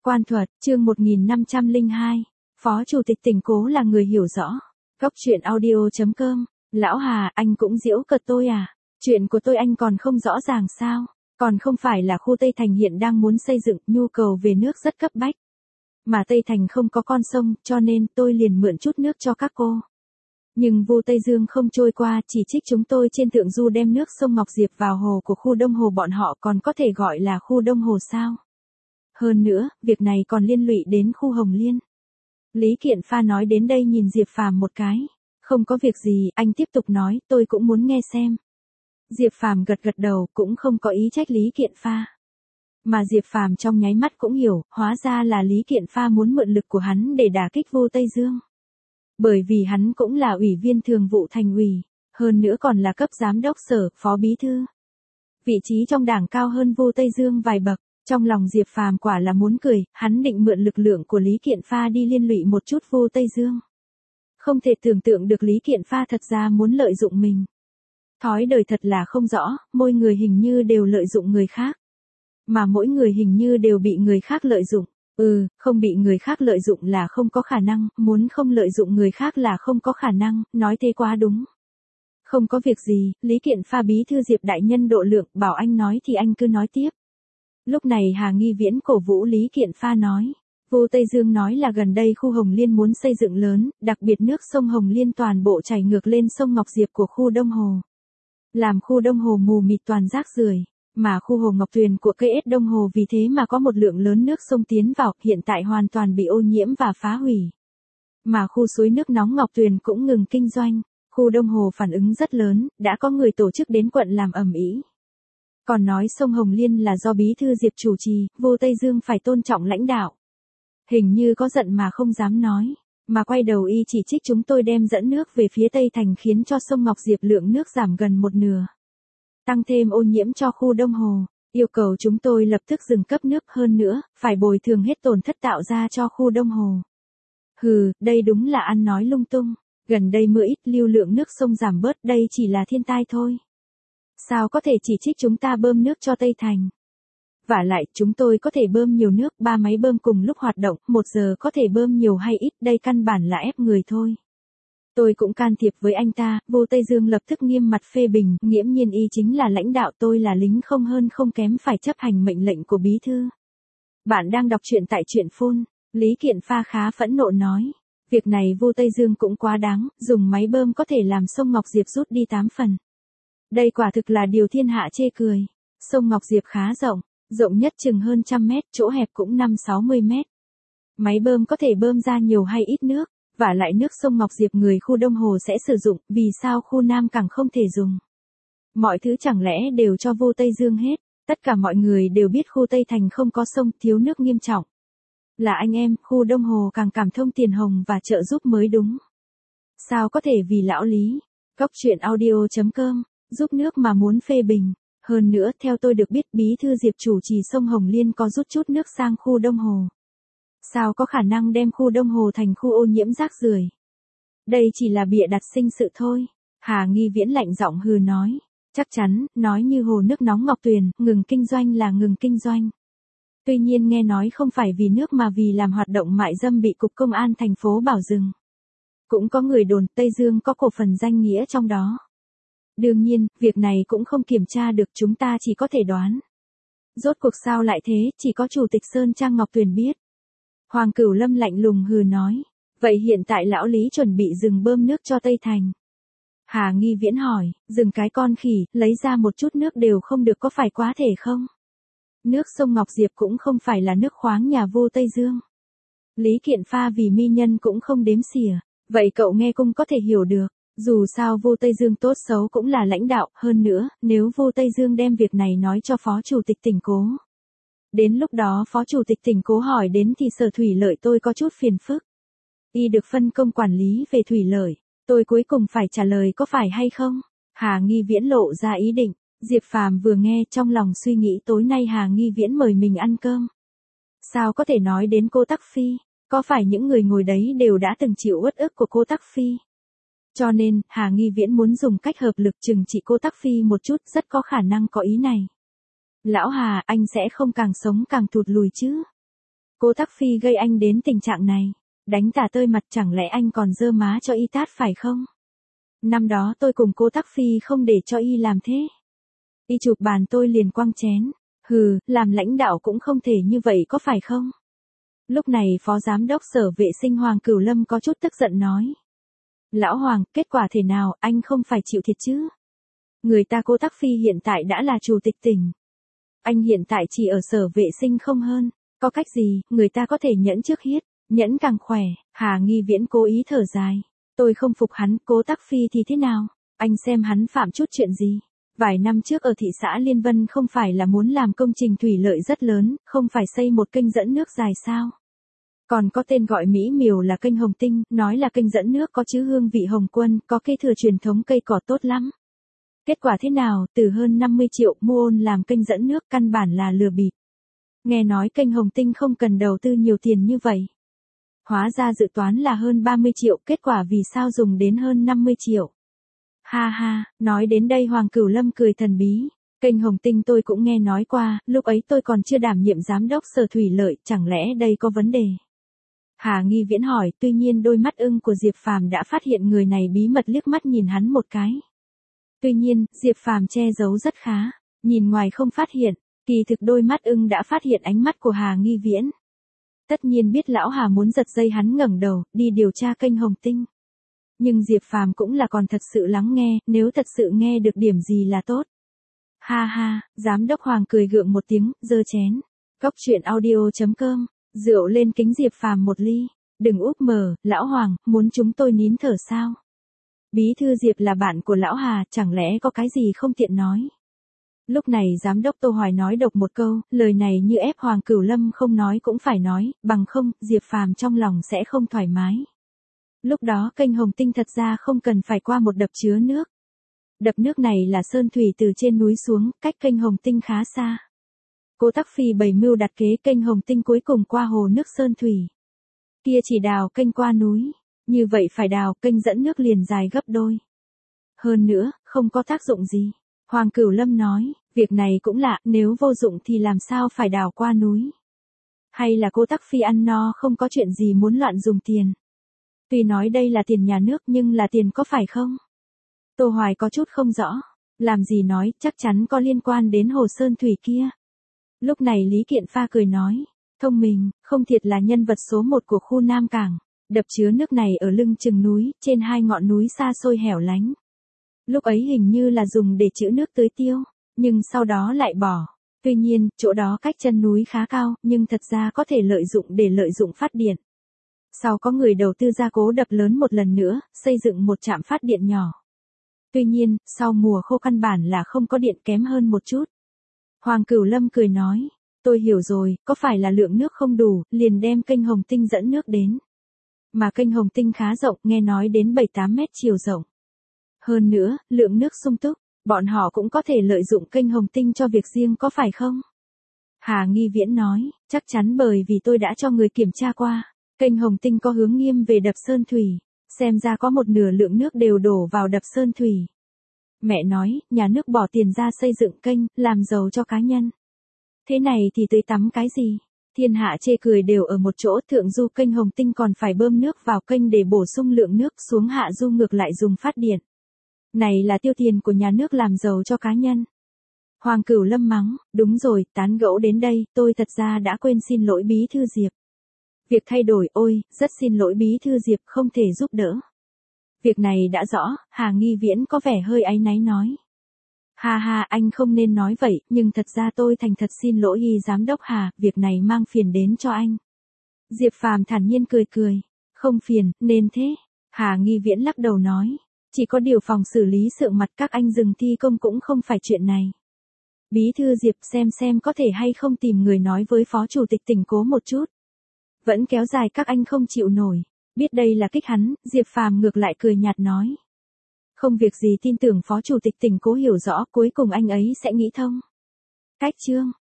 Quan thuật, chương 1502. Phó Chủ tịch tỉnh Cố là người hiểu rõ. Góc truyện audio.com. Lão Hà, anh cũng giễu cợt tôi à? Chuyện của tôi anh còn không rõ ràng sao? Còn không phải là khu Tây Thành hiện đang muốn xây dựng, nhu cầu về nước rất cấp bách. Mà Tây Thành không có con sông, cho nên tôi liền mượn chút nước cho các cô. Nhưng Vu Tây Dương không trôi qua, chỉ trích chúng tôi trên thượng du đem nước sông Ngọc Diệp vào hồ của khu Đông Hồ, bọn họ còn có thể gọi là khu Đông Hồ sao? Hơn nữa, việc này còn liên lụy đến khu Hồng Liên. Lý Kiện Pha nói đến đây nhìn Diệp Phàm một cái. Không có việc gì, anh tiếp tục nói, tôi cũng muốn nghe xem. Diệp Phàm gật gật đầu, cũng không có ý trách Lý Kiện Pha. Mà Diệp Phàm trong nháy mắt cũng hiểu, hóa ra là Lý Kiện Pha muốn mượn lực của hắn để đả kích Vu Tây Dương. Bởi vì hắn cũng là ủy viên thường vụ thành ủy, hơn nữa còn là cấp giám đốc sở, phó bí thư. Vị trí trong đảng cao hơn Vu Tây Dương vài bậc. Trong lòng Diệp Phàm quả là muốn cười, hắn định mượn lực lượng của Lý Kiện Pha đi liên lụy một chút Vu Tây Dương. Không thể tưởng tượng được Lý Kiện Pha thật ra muốn lợi dụng mình. Thói đời thật là không rõ, mỗi người hình như đều lợi dụng người khác. Mà mỗi người hình như đều bị người khác lợi dụng. Không bị người khác lợi dụng là không có khả năng, muốn không lợi dụng người khác là không có khả năng, nói thế quá đúng. Không có việc gì, Lý Kiện Pha bí thư Diệp đại nhân độ lượng, bảo anh nói thì anh cứ nói tiếp. Lúc này Hà Nghi Viễn cổ vũ Lý Kiện Pha nói. Vu Tây Dương nói là gần đây khu Hồng Liên muốn xây dựng lớn, đặc biệt nước sông Hồng Liên toàn bộ chảy ngược lên sông Ngọc Diệp của khu Đông Hồ. Làm khu Đông Hồ mù mịt toàn rác rưởi, mà khu Hồ Ngọc Tuyền của cây ếch Đông Hồ vì thế mà có một lượng lớn nước sông tiến vào, hiện tại hoàn toàn bị ô nhiễm và phá hủy. Mà khu suối nước nóng Ngọc Tuyền cũng ngừng kinh doanh, khu Đông Hồ phản ứng rất lớn, đã có người tổ chức đến quận làm ầm ĩ. Còn nói sông Hồng Liên là do bí thư Diệp chủ trì, Vu Tây Dương phải tôn trọng lãnh đạo. Hình như có giận mà không dám nói, mà quay đầu y chỉ trích chúng tôi đem dẫn nước về phía Tây Thành khiến cho sông Ngọc Diệp lượng nước giảm gần một nửa. Tăng thêm ô nhiễm cho khu Đông Hồ, yêu cầu chúng tôi lập tức dừng cấp nước, hơn nữa, phải bồi thường hết tổn thất tạo ra cho khu Đông Hồ. Đây đúng là ăn nói lung tung, gần đây mưa ít lưu lượng nước sông giảm bớt, đây chỉ là thiên tai thôi. Sao có thể chỉ trích chúng ta bơm nước cho Tây Thành? Vả lại, chúng tôi có thể bơm nhiều nước, 3 máy bơm cùng lúc hoạt động, 1 giờ có thể bơm nhiều hay ít, đây căn bản là ép người thôi. Tôi cũng can thiệp với anh ta, Vu Tây Dương lập tức nghiêm mặt phê bình, nghiễm nhiên y chính là lãnh đạo, tôi là lính không hơn không kém phải chấp hành mệnh lệnh của bí thư. Bạn đang đọc truyện tại truyện phun, Lý Kiện Pha khá phẫn nộ nói. Việc này Vu Tây Dương cũng quá đáng, dùng máy bơm có thể làm sông Ngọc Diệp rút đi 8 phần. Đây quả thực là điều thiên hạ chê cười. Sông Ngọc Diệp khá rộng nhất chừng hơn 100 mét, chỗ hẹp cũng 5-60 mét. Máy bơm có thể bơm ra nhiều hay ít nước, vả lại nước sông Ngọc Diệp người khu Đông Hồ sẽ sử dụng, vì sao khu Nam Cảng không thể dùng? Mọi thứ chẳng lẽ đều cho Vu Tây Dương hết, tất cả mọi người đều biết khu Tây Thành không có sông, thiếu nước nghiêm trọng. Là anh em, khu Đông Hồ càng cảm thông tiền hồng và trợ giúp mới đúng. Sao có thể vì lão Lý? Góc truyện audio.com. Giúp nước mà muốn phê bình. Hơn nữa, theo tôi được biết bí thư Diệp chủ trì sông Hồng Liên có rút chút nước sang khu Đông Hồ. Sao có khả năng đem khu Đông Hồ thành khu ô nhiễm rác rưởi? Đây chỉ là bịa đặt sinh sự thôi. Hà Nghi Viễn lạnh giọng hừ nói. Chắc chắn, nói như hồ nước nóng Ngọc Tuyền, ngừng kinh doanh là ngừng kinh doanh. Tuy nhiên nghe nói không phải vì nước mà vì làm hoạt động mại dâm bị Cục Công an thành phố bảo dừng. Cũng có người đồn Tây Dương có cổ phần danh nghĩa trong đó. Đương nhiên, việc này cũng không kiểm tra được, chúng ta chỉ có thể đoán. Rốt cuộc sao lại thế, chỉ có Chủ tịch Sơn Trang Ngọc Tuyền biết. Hoàng Cửu Lâm lạnh lùng hừ nói. Vậy hiện tại lão Lý chuẩn bị dừng bơm nước cho Tây Thành. Hà Nghi Viễn hỏi, dừng cái con khỉ, lấy ra một chút nước đều không được có phải quá thể không? Nước sông Ngọc Diệp cũng không phải là nước khoáng nhà Vu Tây Dương. Lý Kiện Pha vì mi nhân cũng không đếm xỉa, vậy cậu nghe cũng có thể hiểu được. Dù sao Vu Tây Dương tốt xấu cũng là lãnh đạo, hơn nữa, nếu Vu Tây Dương đem việc này nói cho Phó Chủ tịch tỉnh Cố. Đến lúc đó Phó Chủ tịch tỉnh Cố hỏi đến thì Sở Thủy Lợi tôi có chút phiền phức. Y được phân công quản lý về thủy lợi, tôi cuối cùng phải trả lời có phải hay không? Hà Nghi Viễn lộ ra ý định, Diệp Phàm vừa nghe trong lòng suy nghĩ tối nay Hà Nghi Viễn mời mình ăn cơm. Sao có thể nói đến cô Tắc Phi, có phải những người ngồi đấy đều đã từng chịu uất ức của cô Tắc Phi? Cho nên, Hà Nghi Viễn muốn dùng cách hợp lực trừng trị cô Tắc Phi một chút, rất có khả năng có ý này. Lão Hà, anh sẽ không càng sống càng thụt lùi chứ? Cố Tắc Phi gây anh đến tình trạng này. Đánh tả tơi mặt chẳng lẽ anh còn dơ má cho y tát phải không? Năm đó tôi cùng Cố Tắc Phi không để cho y làm thế. Y chụp bàn tôi liền quăng chén. Hừ, làm lãnh đạo cũng không thể như vậy có phải không? Lúc này Phó Giám đốc Sở Vệ sinh Hoàng Cửu Lâm có chút tức giận nói. Lão Hoàng, kết quả thế nào, anh không phải chịu thiệt chứ? Người ta Cố Tắc Phi hiện tại đã là chủ tịch tỉnh. Anh hiện tại chỉ ở Sở Vệ sinh không hơn. Có cách gì, người ta có thể nhẫn trước hiết, nhẫn càng khỏe. Hà Nghi Viễn cố ý thở dài. Tôi không phục hắn, Cố Tắc Phi thì thế nào? Anh xem hắn phạm chút chuyện gì? Vài năm trước ở thị xã Liên Vân không phải là muốn làm công trình thủy lợi rất lớn, không phải xây một kênh dẫn nước dài sao? Còn có tên gọi mỹ miều là kênh Hồng Tinh, nói là kênh dẫn nước có chứa hương vị Hồng Quân, có kế thừa truyền thống cây cỏ tốt lắm. Kết quả thế nào, từ hơn 50 triệu mua ôn làm kênh dẫn nước căn bản là lừa bịp. Nghe nói kênh Hồng Tinh không cần đầu tư nhiều tiền như vậy. Hóa ra dự toán là hơn 30 triệu, kết quả vì sao dùng đến hơn 50 triệu. Ha ha, nói đến đây Hoàng Cửu Lâm cười thần bí. Kênh Hồng Tinh tôi cũng nghe nói qua, lúc ấy tôi còn chưa đảm nhiệm giám đốc Sở Thủy Lợi, chẳng lẽ đây có vấn đề? Hà Nghi Viễn hỏi, tuy nhiên đôi mắt ưng của Diệp Phàm đã phát hiện người này bí mật liếc mắt nhìn hắn một cái. Tuy nhiên, Diệp Phàm che giấu rất khá, nhìn ngoài không phát hiện, kỳ thực đôi mắt ưng đã phát hiện ánh mắt của Hà Nghi Viễn. Tất nhiên biết lão Hà muốn giật dây hắn ngẩng đầu, đi điều tra kênh Hồng Tinh. Nhưng Diệp Phàm cũng là còn thật sự lắng nghe, nếu thật sự nghe được điểm gì là tốt. Ha ha, giám đốc Hoàng cười gượng một tiếng, giơ chén. Cốc truyện audio.com, rượu lên kính Diệp Phàm một ly. Đừng úp mở, lão Hoàng, muốn chúng tôi nín thở sao? Bí thư Diệp là bạn của lão Hà, chẳng lẽ có cái gì không tiện nói? Lúc này giám đốc Tô Hoài nói độc một câu, lời này như ép Hoàng Cửu Lâm không nói cũng phải nói, bằng không, Diệp Phàm trong lòng sẽ không thoải mái. Lúc đó kênh Hồng Tinh thật ra không cần phải qua một đập chứa nước. Đập nước này là sơn thủy từ trên núi xuống, cách kênh Hồng Tinh khá xa. Cố Tắc Phi bày mưu đặt kế kênh Hồng Tinh cuối cùng qua hồ nước sơn thủy. Kia chỉ đào kênh qua núi, như vậy phải đào kênh dẫn nước liền dài gấp đôi. Hơn nữa, không có tác dụng gì. Hoàng Cửu Lâm nói, việc này cũng lạ, nếu vô dụng thì làm sao phải đào qua núi. Hay là Cố Tắc Phi ăn no không có chuyện gì muốn loạn dùng tiền. Tuy nói đây là tiền nhà nước nhưng là tiền có phải không? Tô Hoài có chút không rõ. Làm gì nói, chắc chắn có liên quan đến hồ sơn thủy kia. Lúc này Lý Kiện Pha cười nói. Thông minh, không thiệt là nhân vật số 1 của khu Nam Cảng. Đập chứa nước này ở lưng chừng núi, trên hai ngọn núi xa xôi hẻo lánh. Lúc ấy hình như là dùng để trữ nước tưới tiêu, nhưng sau đó lại bỏ. Tuy nhiên, chỗ đó cách chân núi khá cao, nhưng thật ra có thể lợi dụng để lợi dụng phát điện. Sau có người đầu tư gia cố đập lớn một lần nữa, xây dựng một trạm phát điện nhỏ. Tuy nhiên, sau mùa khô căn bản là không có điện, kém hơn một chút. Hoàng Cửu Lâm cười nói, tôi hiểu rồi, có phải là lượng nước không đủ, liền đem kênh Hồng Tinh dẫn nước đến. Mà kênh Hồng Tinh khá rộng, nghe nói đến 7-8 mét chiều rộng. Hơn nữa, lượng nước sung túc, bọn họ cũng có thể lợi dụng kênh Hồng Tinh cho việc riêng có phải không? Hà Nghi Viễn nói, chắc chắn bởi vì tôi đã cho người kiểm tra qua. Kênh Hồng Tinh có hướng nghiêng về đập Sơn Thủy, xem ra có một nửa lượng nước đều đổ vào đập Sơn Thủy. Mẹ nói, nhà nước bỏ tiền ra xây dựng kênh, làm giàu cho cá nhân. Thế này thì tưới tắm cái gì? Thiên hạ chê cười đều ở một chỗ, thượng du kênh Hồng Tinh còn phải bơm nước vào kênh để bổ sung lượng nước, xuống hạ du ngược lại dùng phát điện. Này là tiêu tiền của nhà nước làm giàu cho cá nhân. Hoàng Cửu Lâm mắng, đúng rồi, tán gẫu đến đây, tôi thật ra đã quên xin lỗi bí thư Diệp. Việc thay đổi, ôi, rất xin lỗi bí thư Diệp, không thể giúp đỡ. Việc này đã rõ, Hà Nghi Viễn có vẻ hơi áy náy nói. Ha ha, anh không nên nói vậy, nhưng thật ra tôi thành thật xin lỗi giám đốc Hà, việc này mang phiền đến cho anh. Diệp Phàm thản nhiên cười cười, không phiền, nên thế. Hà Nghi Viễn lắc đầu nói, chỉ có điều phòng xử lý sượng mặt các anh dừng thi công cũng không phải chuyện này. Bí thư Diệp xem có thể hay không tìm người nói với phó chủ tịch tỉnh Cố một chút. Vẫn kéo dài các anh không chịu nổi. Biết đây là kích hắn, Diệp Phàm ngược lại cười nhạt nói. Không việc gì, tin tưởng phó chủ tịch tỉnh Cố hiểu rõ, cuối cùng anh ấy sẽ nghĩ thông. Cách chương.